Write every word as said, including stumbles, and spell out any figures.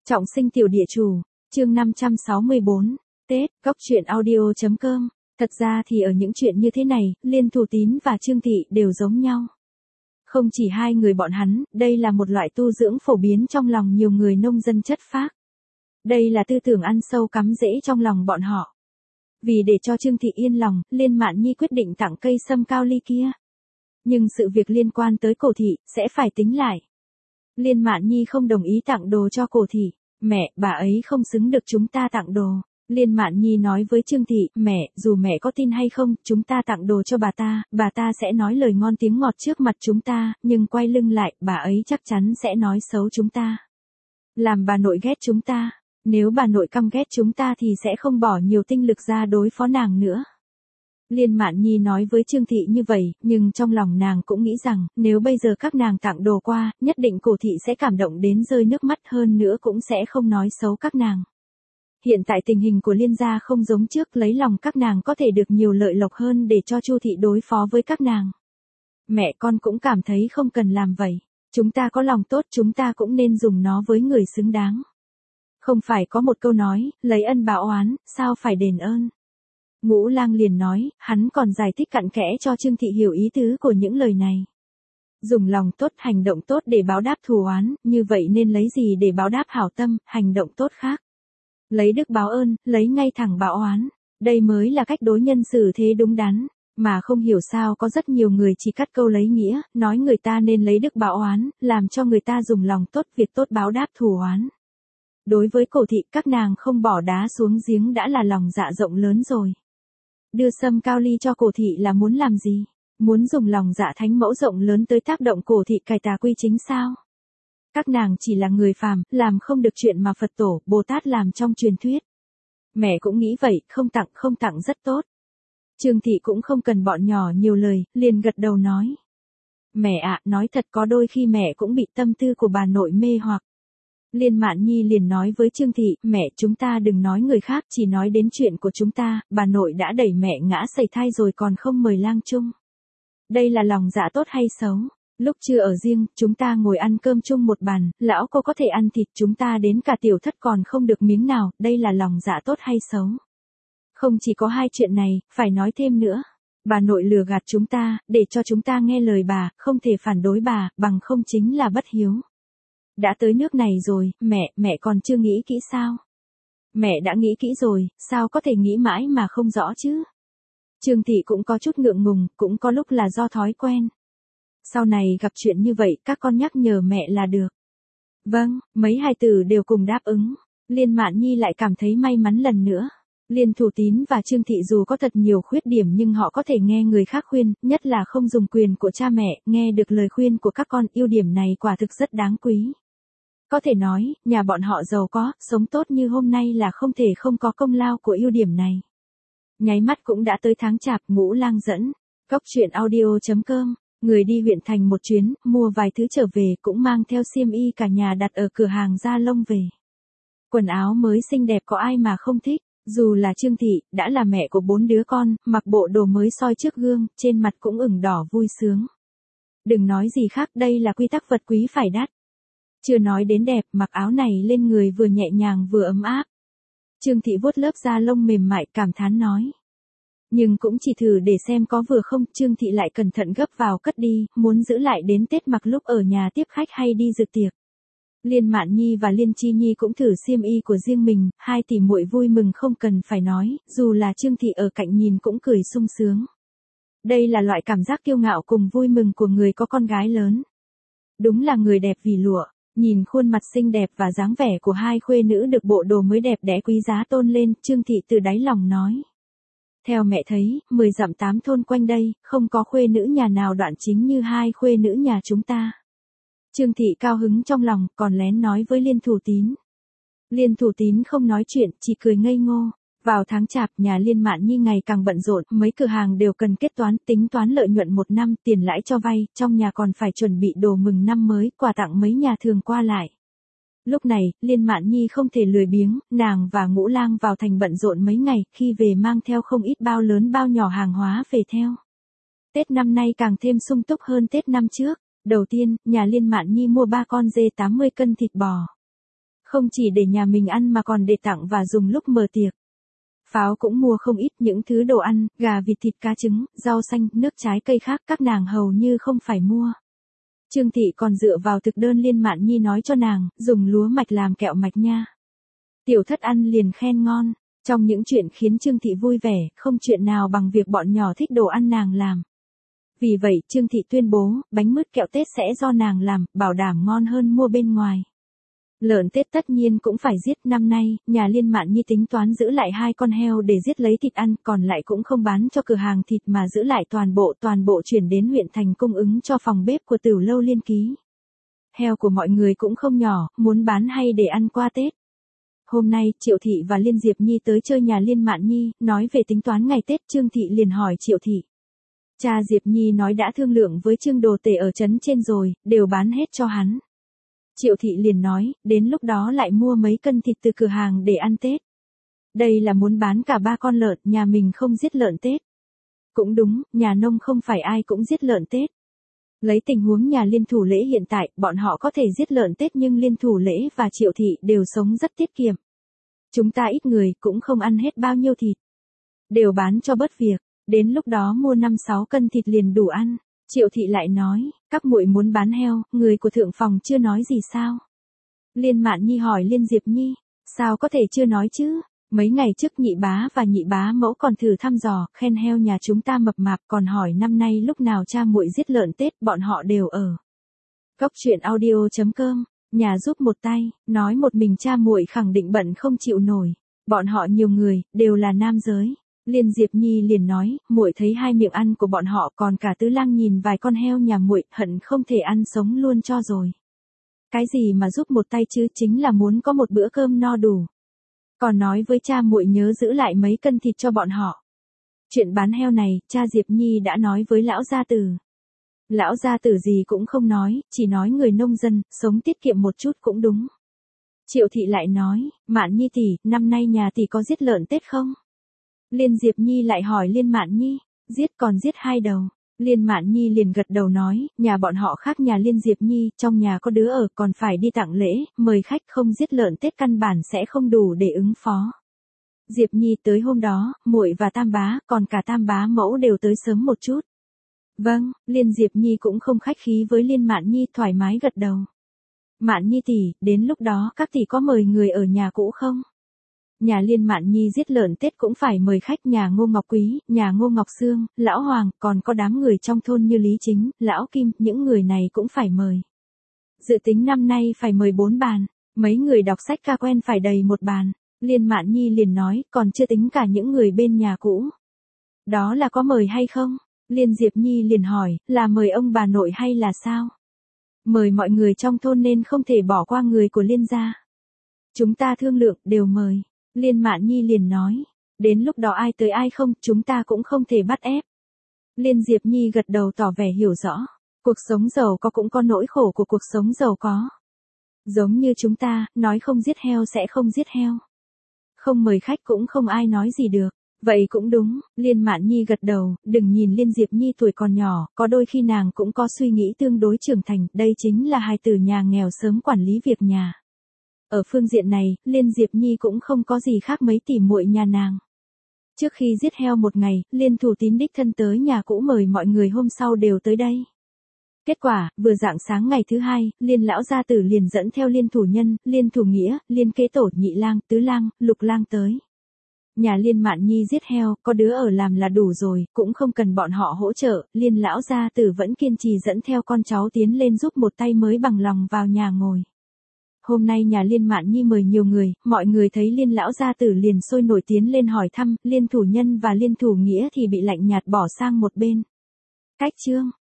Trọng sinh tiểu địa chủ, chương năm trăm sáu mươi bốn, Tết, góc truyện audio chấm com. Thật ra thì ở những chuyện như thế này, Liên Thủ Tín và Trương Thị đều giống nhau. Không chỉ hai người bọn hắn, đây là một loại tu dưỡng phổ biến trong lòng nhiều người nông dân chất phác. Đây là tư tưởng ăn sâu cắm rễ trong lòng bọn họ. Vì để cho Trương Thị yên lòng, Liên Mạn Nhi quyết định tặng cây sâm cao ly kia. Nhưng sự việc liên quan tới Cổ Thị, sẽ phải tính lại. Liên Mạn Nhi không đồng ý tặng đồ cho Cổ Thị. Mẹ, bà ấy không xứng được chúng ta tặng đồ. Liên Mạn Nhi nói với Trương Thị, mẹ, dù mẹ có tin hay không, chúng ta tặng đồ cho bà ta, bà ta sẽ nói lời ngon tiếng ngọt trước mặt chúng ta, nhưng quay lưng lại, bà ấy chắc chắn sẽ nói xấu chúng ta. Làm bà nội ghét chúng ta, nếu bà nội căm ghét chúng ta thì sẽ không bỏ nhiều tinh lực ra đối phó nàng nữa. Liên Mạn Nhi nói với Trương Thị như vậy, nhưng trong lòng nàng cũng nghĩ rằng, nếu bây giờ các nàng tặng đồ qua, nhất định Cổ Thị sẽ cảm động đến rơi nước mắt, hơn nữa cũng sẽ không nói xấu các nàng. Hiện tại tình hình của Liên gia không giống trước, lấy lòng các nàng có thể được nhiều lợi lộc hơn để cho Chu Thị đối phó với các nàng. Mẹ con cũng cảm thấy không cần làm vậy. Chúng ta có lòng tốt, chúng ta cũng nên dùng nó với người xứng đáng. Không phải có một câu nói, lấy ân báo oán, sao phải đền ơn. Ngũ Lang liền nói, hắn còn giải thích cặn kẽ cho Trương Thị hiểu ý tứ của những lời này. Dùng lòng tốt, hành động tốt để báo đáp thù oán, như vậy nên lấy gì để báo đáp hảo tâm, hành động tốt khác. Lấy đức báo ơn, lấy ngay thẳng báo oán. Đây mới là cách đối nhân xử thế đúng đắn. Mà không hiểu sao có rất nhiều người chỉ cắt câu lấy nghĩa, nói người ta nên lấy đức báo oán, làm cho người ta dùng lòng tốt, việc tốt báo đáp thù oán. Đối với Cổ Thị, các nàng không bỏ đá xuống giếng đã là lòng dạ rộng lớn rồi. Đưa sâm cao ly cho Cổ Thị là muốn làm gì? Muốn dùng lòng dạ thánh mẫu rộng lớn tới tác động Cổ Thị cải tà quy chính sao? Các nàng chỉ là người phàm, làm không được chuyện mà Phật Tổ, Bồ Tát làm trong truyền thuyết. Mẹ cũng nghĩ vậy, không tặng, không tặng rất tốt. Trương Thị cũng không cần bọn nhỏ nhiều lời, liền gật đầu nói. Mẹ ạ, nói thật có đôi khi mẹ cũng bị tâm tư của bà nội mê hoặc. Liên Mạn Nhi liền nói với Trương Thị, mẹ, chúng ta đừng nói người khác, chỉ nói đến chuyện của chúng ta, bà nội đã đẩy mẹ ngã sẩy thai rồi còn không mời lang chung. Đây là lòng dạ tốt hay xấu? Lúc chưa ở riêng, chúng ta ngồi ăn cơm chung một bàn, lão cô có thể ăn thịt, chúng ta đến cả tiểu thất còn không được miếng nào, đây là lòng dạ tốt hay xấu? Không chỉ có hai chuyện này, phải nói thêm nữa. Bà nội lừa gạt chúng ta, để cho chúng ta nghe lời bà, không thể phản đối bà, bằng không chính là bất hiếu. Đã tới nước này rồi, mẹ, mẹ còn chưa nghĩ kỹ sao? Mẹ đã nghĩ kỹ rồi, sao có thể nghĩ mãi mà không rõ chứ? Trương Thị cũng có chút ngượng ngùng, cũng có lúc là do thói quen. Sau này gặp chuyện như vậy, các con nhắc nhở mẹ là được. Vâng, mấy hai từ đều cùng đáp ứng. Liên Mạn Nhi lại cảm thấy may mắn lần nữa. Liên Thủ Tín và Trương Thị dù có thật nhiều khuyết điểm nhưng họ có thể nghe người khác khuyên, nhất là không dùng quyền của cha mẹ, nghe được lời khuyên của các con, ưu điểm này quả thực rất đáng quý. Có thể nói, nhà bọn họ giàu có, sống tốt như hôm nay là không thể không có công lao của ưu điểm này. Nháy mắt cũng đã tới tháng Chạp, Ngũ Lang dẫn. Góc truyện audio chấm com. Người đi huyện thành một chuyến, mua vài thứ trở về, cũng mang theo xiêm y cả nhà đặt ở cửa hàng da lông về. Quần áo mới xinh đẹp có ai mà không thích, dù là Trương Thị, đã là mẹ của bốn đứa con, mặc bộ đồ mới soi trước gương, trên mặt cũng ửng đỏ vui sướng. Đừng nói gì khác, đây là quy tắc vật quý phải đắt. Chưa nói đến đẹp, mặc áo này lên người vừa nhẹ nhàng vừa ấm áp. Trương Thị vuốt lớp da lông mềm mại, cảm thán nói. Nhưng cũng chỉ thử để xem có vừa không, Trương Thị lại cẩn thận gấp vào cất đi, muốn giữ lại đến Tết mặc lúc ở nhà tiếp khách hay đi dự tiệc. Liên Mạn Nhi và Liên Chi Nhi cũng thử xiêm y của riêng mình, hai tỷ muội vui mừng không cần phải nói, dù là Trương Thị ở cạnh nhìn cũng cười sung sướng. Đây là loại cảm giác kiêu ngạo cùng vui mừng của người có con gái lớn. Đúng là người đẹp vì lụa, nhìn khuôn mặt xinh đẹp và dáng vẻ của hai khuê nữ được bộ đồ mới đẹp đẽ quý giá tôn lên, Trương Thị từ đáy lòng nói. Theo mẹ thấy, mười dặm tám thôn quanh đây, không có khuê nữ nhà nào đoạn chính như hai khuê nữ nhà chúng ta. Trương Thị cao hứng trong lòng, còn lén nói với Liên Thủ Tín. Liên Thủ Tín không nói chuyện, chỉ cười ngây ngô. Vào tháng Chạp, nhà Liên Mạn Nhi ngày càng bận rộn, mấy cửa hàng đều cần kết toán, tính toán lợi nhuận một năm, tiền lãi cho vay, trong nhà còn phải chuẩn bị đồ mừng năm mới, quà tặng mấy nhà thường qua lại. Lúc này, Liên Mạn Nhi không thể lười biếng, nàng và Ngũ Lang vào thành bận rộn mấy ngày, khi về mang theo không ít bao lớn bao nhỏ hàng hóa về theo. Tết năm nay càng thêm sung túc hơn Tết năm trước. Đầu tiên, nhà Liên Mạn Nhi mua ba con dê tám mươi cân thịt bò. Không chỉ để nhà mình ăn mà còn để tặng và dùng lúc mở tiệc. Pháo cũng mua không ít những thứ đồ ăn, gà vịt thịt cá trứng, rau xanh, nước trái cây khác các nàng hầu như không phải mua. Trương Thị còn dựa vào thực đơn Liên Mạn Nhi nói cho nàng, dùng lúa mạch làm kẹo mạch nha. Tiểu Thất ăn liền khen ngon, trong những chuyện khiến Trương Thị vui vẻ, không chuyện nào bằng việc bọn nhỏ thích đồ ăn nàng làm. Vì vậy Trương Thị tuyên bố, bánh mứt kẹo Tết sẽ do nàng làm, bảo đảm ngon hơn mua bên ngoài. Lợn Tết tất nhiên cũng phải giết, năm nay, nhà Liên Mạn Nhi tính toán giữ lại hai con heo để giết lấy thịt ăn, còn lại cũng không bán cho cửa hàng thịt mà giữ lại toàn bộ, toàn bộ chuyển đến huyện thành cung ứng cho phòng bếp của Tửu Lâu Liên Ký. Heo của mọi người cũng không nhỏ, muốn bán hay để ăn qua Tết. Hôm nay, Triệu Thị và Liên Diệp Nhi tới chơi nhà Liên Mạn Nhi, nói về tính toán ngày Tết, Trương Thị liền hỏi Triệu Thị. Cha Diệp Nhi nói đã thương lượng với Trương Đồ Tể ở trấn trên rồi, đều bán hết cho hắn. Triệu Thị liền nói, đến lúc đó lại mua mấy cân thịt từ cửa hàng để ăn Tết. Đây là muốn bán cả ba con lợn, nhà mình không giết lợn Tết. Cũng đúng, nhà nông không phải ai cũng giết lợn Tết. Lấy tình huống nhà Liên Thủ Lễ hiện tại, bọn họ có thể giết lợn Tết nhưng Liên Thủ Lễ và Triệu Thị đều sống rất tiết kiệm. Chúng ta ít người cũng không ăn hết bao nhiêu thịt. Đều bán cho bớt việc, đến lúc đó mua năm sáu cân thịt liền đủ ăn. Triệu Thị lại nói, các muội muốn bán heo, người của thượng phòng chưa nói gì sao? Liên Mạn Nhi hỏi Liên Diệp Nhi, sao có thể chưa nói chứ? Mấy ngày trước nhị bá và nhị bá mẫu còn thử thăm dò, khen heo nhà chúng ta mập mạp, còn hỏi năm nay lúc nào cha muội giết lợn Tết, bọn họ đều ở. Cốc truyện audio chấm com, nhà giúp một tay, nói một mình cha muội khẳng định bận không chịu nổi. Bọn họ nhiều người, đều là nam giới. Liên Diệp Nhi liền nói, muội thấy hai miệng ăn của bọn họ, còn cả Tứ Lang nhìn vài con heo nhà muội, hận không thể ăn sống luôn cho rồi. Cái gì mà giúp một tay chứ, chính là muốn có một bữa cơm no đủ. Còn nói với cha muội nhớ giữ lại mấy cân thịt cho bọn họ. Chuyện bán heo này, cha Diệp Nhi đã nói với lão gia tử. Lão gia tử gì cũng không nói, chỉ nói người nông dân, sống tiết kiệm một chút cũng đúng. Triệu Thị lại nói, Mạn Nhi tỷ, năm nay nhà tỷ có giết lợn Tết không? Liên Diệp Nhi lại hỏi Liên Mạn Nhi, giết còn giết hai đầu. Liên Mạn Nhi liền gật đầu nói, nhà bọn họ khác nhà Liên Diệp Nhi, trong nhà có đứa ở còn phải đi tặng lễ, mời khách không giết lợn Tết căn bản sẽ không đủ để ứng phó. Diệp Nhi tới hôm đó, muội và Tam bá, còn cả Tam bá mẫu đều tới sớm một chút. Vâng, Liên Diệp Nhi cũng không khách khí với Liên Mạn Nhi, thoải mái gật đầu. Mạn Nhi tỷ, đến lúc đó các tỷ có mời người ở nhà cũ không? Nhà Liên Mạn Nhi giết lợn Tết cũng phải mời khách, nhà Ngô Ngọc Quý, nhà Ngô Ngọc Sương, Lão Hoàng, còn có đám người trong thôn như Lý Chính, Lão Kim, những người này cũng phải mời. Dự tính năm nay phải mời bốn bàn, mấy người đọc sách ca quen phải đầy một bàn. Liên Mạn Nhi liền nói, còn chưa tính cả những người bên nhà cũ. Đó là có mời hay không? Liên Diệp Nhi liền hỏi, là mời ông bà nội hay là sao? Mời mọi người trong thôn nên không thể bỏ qua người của Liên gia. Chúng ta thương lượng, đều mời. Liên Mạn Nhi liền nói, đến lúc đó ai tới ai không, chúng ta cũng không thể bắt ép. Liên Diệp Nhi gật đầu tỏ vẻ hiểu rõ, cuộc sống giàu có cũng có nỗi khổ của cuộc sống giàu có. Giống như chúng ta, nói không giết heo sẽ không giết heo. Không mời khách cũng không ai nói gì được. Vậy cũng đúng, Liên Mạn Nhi gật đầu, đừng nhìn Liên Diệp Nhi tuổi còn nhỏ, có đôi khi nàng cũng có suy nghĩ tương đối trưởng thành, đây chính là hài tử nhà nghèo sớm quản lý việc nhà. Ở phương diện này, Liên Diệp Nhi cũng không có gì khác mấy tỷ muội nhà nàng. Trước khi giết heo một ngày, Liên Thủ Tín đích thân tới nhà cũ mời mọi người hôm sau đều tới đây. Kết quả, vừa rạng sáng ngày thứ hai, Liên lão gia tử liền dẫn theo Liên Thủ Nhân, Liên Thủ Nghĩa, Liên Kế Tổ, Nhị Lang, Tứ Lang, Lục Lang tới. Nhà Liên Mạn Nhi giết heo, có đứa ở làm là đủ rồi, cũng không cần bọn họ hỗ trợ, Liên lão gia tử vẫn kiên trì dẫn theo con cháu tiến lên giúp một tay mới bằng lòng vào nhà ngồi. Hôm nay nhà Liên Mạn Nhi mời nhiều người, mọi người thấy Liên lão gia tử liền sôi nổi tiến lên hỏi thăm, Liên Thủ Nhân và Liên Thủ Nghĩa thì bị lạnh nhạt bỏ sang một bên. Cách chương